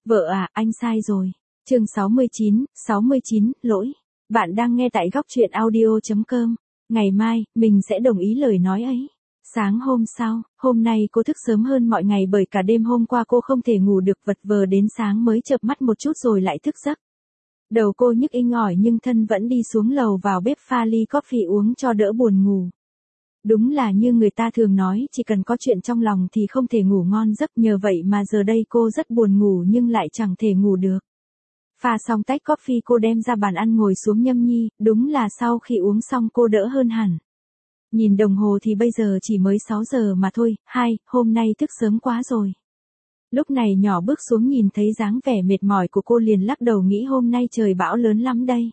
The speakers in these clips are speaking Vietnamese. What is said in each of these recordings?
Vợ à, anh sai rồi. Chương 69, lỗi. Bạn đang nghe tại góc truyện audio.com. Ngày mai, mình sẽ đồng ý lời nói ấy. Sáng hôm sau, hôm nay cô thức sớm hơn mọi ngày bởi cả đêm hôm qua cô không thể ngủ được, vật vờ đến sáng mới chợp mắt một chút rồi lại thức giấc. Đầu cô nhức inh ỏi nhưng thân vẫn đi xuống lầu vào bếp pha ly coffee uống cho đỡ buồn ngủ. Đúng là như người ta thường nói, chỉ cần có chuyện trong lòng thì không thể ngủ ngon giấc, nhờ vậy mà giờ đây cô rất buồn ngủ nhưng lại chẳng thể ngủ được. Pha xong tách coffee cô đem ra bàn ăn ngồi xuống nhâm nhi, đúng là sau khi uống xong cô đỡ hơn hẳn. Nhìn đồng hồ thì bây giờ chỉ mới 6 giờ mà thôi, hôm nay thức sớm quá rồi. Lúc này nhỏ bước xuống nhìn thấy dáng vẻ mệt mỏi của cô liền lắc đầu nghĩ hôm nay trời bão lớn lắm đây.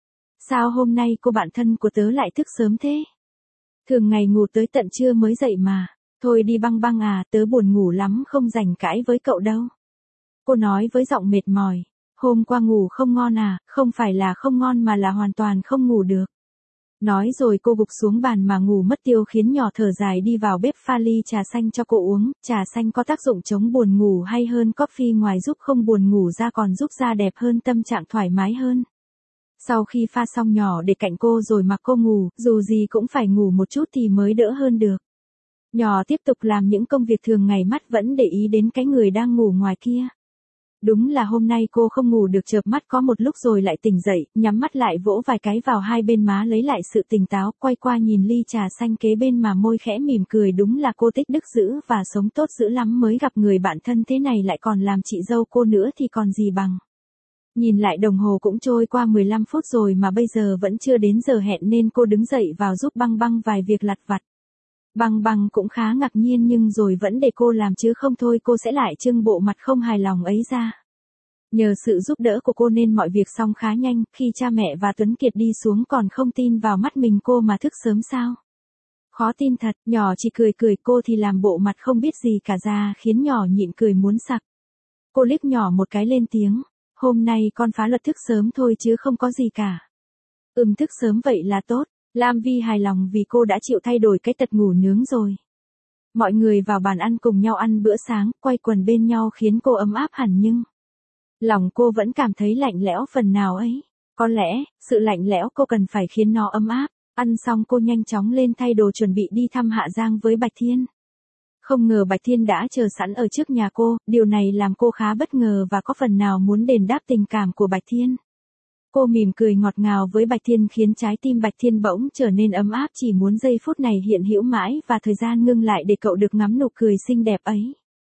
Sao hôm nay cô bạn thân của tớ lại thức sớm thế? Thường ngày ngủ tới tận trưa mới dậy mà. Thôi đi băng băng à, tớ buồn ngủ lắm không rảnh cãi với cậu đâu. Cô nói với giọng mệt mỏi. Hôm qua ngủ không ngon à, không phải là không ngon mà là hoàn toàn không ngủ được. Nói rồi cô gục xuống bàn mà ngủ mất tiêu khiến nhỏ thở dài đi vào bếp pha ly trà xanh cho cô uống. Trà xanh có tác dụng chống buồn ngủ hay hơn coffee, ngoài giúp không buồn ngủ ra còn giúp da đẹp hơn, tâm trạng thoải mái hơn. Sau khi pha xong nhỏ để cạnh cô rồi mặc cô ngủ, dù gì cũng phải ngủ một chút thì mới đỡ hơn được. Nhỏ tiếp tục làm những công việc thường ngày, mắt vẫn để ý đến cái người đang ngủ ngoài kia. Đúng là hôm nay cô không ngủ được, chợp mắt có một lúc rồi lại tỉnh dậy, nhắm mắt lại vỗ vài cái vào hai bên má lấy lại sự tỉnh táo, quay qua nhìn ly trà xanh kế bên mà môi khẽ mỉm cười, đúng là cô tích đức dữ và sống tốt dữ lắm mới gặp người bạn thân thế này lại còn làm chị dâu cô nữa thì còn gì bằng. Nhìn lại đồng hồ cũng trôi qua 15 phút rồi mà bây giờ vẫn chưa đến giờ hẹn nên cô đứng dậy vào giúp băng băng vài việc lặt vặt. Băng băng cũng khá ngạc nhiên nhưng rồi vẫn để cô làm chứ không thôi cô sẽ lại trưng bộ mặt không hài lòng ấy ra. Nhờ sự giúp đỡ của cô nên mọi việc xong khá nhanh, khi cha mẹ và Tuấn Kiệt đi xuống còn không tin vào mắt mình cô mà thức sớm sao. Khó tin thật, nhỏ chỉ cười cười, cô thì làm bộ mặt không biết gì cả ra khiến nhỏ nhịn cười muốn sặc. Cô liếc nhỏ một cái lên tiếng. Hôm nay con phá luật thức sớm thôi chứ không có gì cả. Thức sớm vậy là tốt. Lam Vi hài lòng vì cô đã chịu thay đổi cái tật ngủ nướng rồi. Mọi người vào bàn ăn cùng nhau ăn bữa sáng, quay quần bên nhau khiến cô ấm áp hẳn nhưng lòng cô vẫn cảm thấy lạnh lẽo phần nào ấy. Có lẽ, sự lạnh lẽo cô cần phải khiến nó ấm áp. Ăn xong cô nhanh chóng lên thay đồ chuẩn bị đi thăm Hạ Giang với Bạch Thiên. Không ngờ Bạch Thiên đã chờ sẵn ở trước nhà cô, điều này làm cô khá bất ngờ và có phần nào muốn đền đáp tình cảm của Bạch Thiên. Cô mỉm cười ngọt ngào với Bạch Thiên khiến trái tim Bạch Thiên bỗng trở nên ấm áp, chỉ muốn giây phút này hiện hữu mãi và thời gian ngưng lại để cậu được ngắm nụ cười xinh đẹp ấy.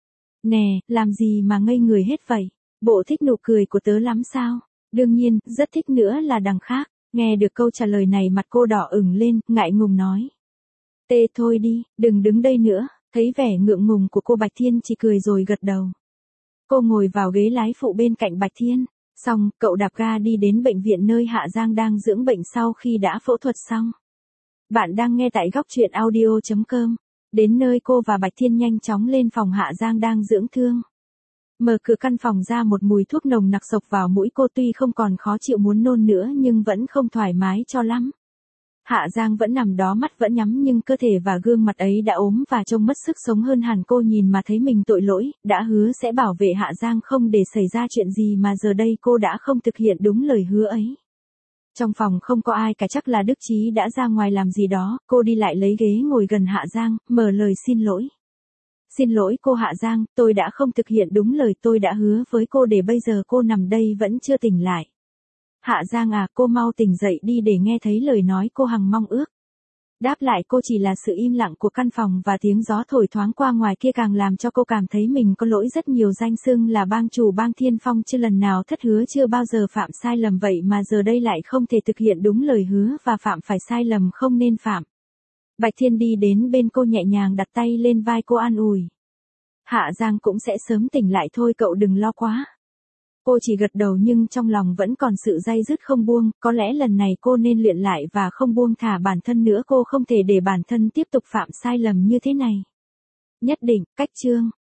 Nè, làm gì mà ngây người hết vậy? Bộ thích nụ cười của tớ lắm sao? Đương nhiên, rất thích nữa là đằng khác. Nghe được câu trả lời này mặt cô đỏ ửng lên, ngại ngùng nói. Tê thôi đi, đừng đứng đây nữa. Thấy vẻ ngượng ngùng của cô Bạch Thiên chỉ cười rồi gật đầu. Cô ngồi vào ghế lái phụ bên cạnh Bạch Thiên. Xong, cậu đạp ga đi đến bệnh viện nơi Hạ Giang đang dưỡng bệnh sau khi đã phẫu thuật xong. Bạn đang nghe tại góc truyện audio.com. Đến nơi cô và Bạch Thiên nhanh chóng lên phòng Hạ Giang đang dưỡng thương. Mở cửa căn phòng ra một mùi thuốc nồng nặc xộc vào mũi cô, tuy không còn khó chịu muốn nôn nữa nhưng vẫn không thoải mái cho lắm. Hạ Giang vẫn nằm đó, mắt vẫn nhắm nhưng cơ thể và gương mặt ấy đã ốm và trông mất sức sống hơn hẳn. Cô nhìn mà thấy mình tội lỗi, đã hứa sẽ bảo vệ Hạ Giang không để xảy ra chuyện gì mà giờ đây cô đã không thực hiện đúng lời hứa ấy. Trong phòng không có ai cả, chắc là Đức Chí đã ra ngoài làm gì đó. Cô đi lại lấy ghế ngồi gần Hạ Giang, mở lời xin lỗi. Xin lỗi cô Hạ Giang, tôi đã không thực hiện đúng lời tôi đã hứa với cô, để bây giờ cô nằm đây vẫn chưa tỉnh lại. Hạ Giang à, cô mau tỉnh dậy đi để nghe thấy lời nói cô hằng mong ước. Đáp lại cô chỉ là sự im lặng của căn phòng và tiếng gió thổi thoáng qua ngoài kia càng làm cho cô cảm thấy mình có lỗi rất nhiều. Danh xưng là bang chủ bang Thiên Phong, chưa lần nào thất hứa, chưa bao giờ phạm sai lầm, vậy mà giờ đây lại không thể thực hiện đúng lời hứa và phạm phải sai lầm không nên phạm. Bạch Thiên đi đến bên cô nhẹ nhàng đặt tay lên vai cô an ủi. Hạ Giang cũng sẽ sớm tỉnh lại thôi, cậu đừng lo quá. Cô chỉ gật đầu nhưng trong lòng vẫn còn sự day dứt không buông, có lẽ lần này cô nên luyện lại và không buông thả bản thân nữa, cô không thể để bản thân tiếp tục phạm sai lầm như thế này. Nhất định, cách chương.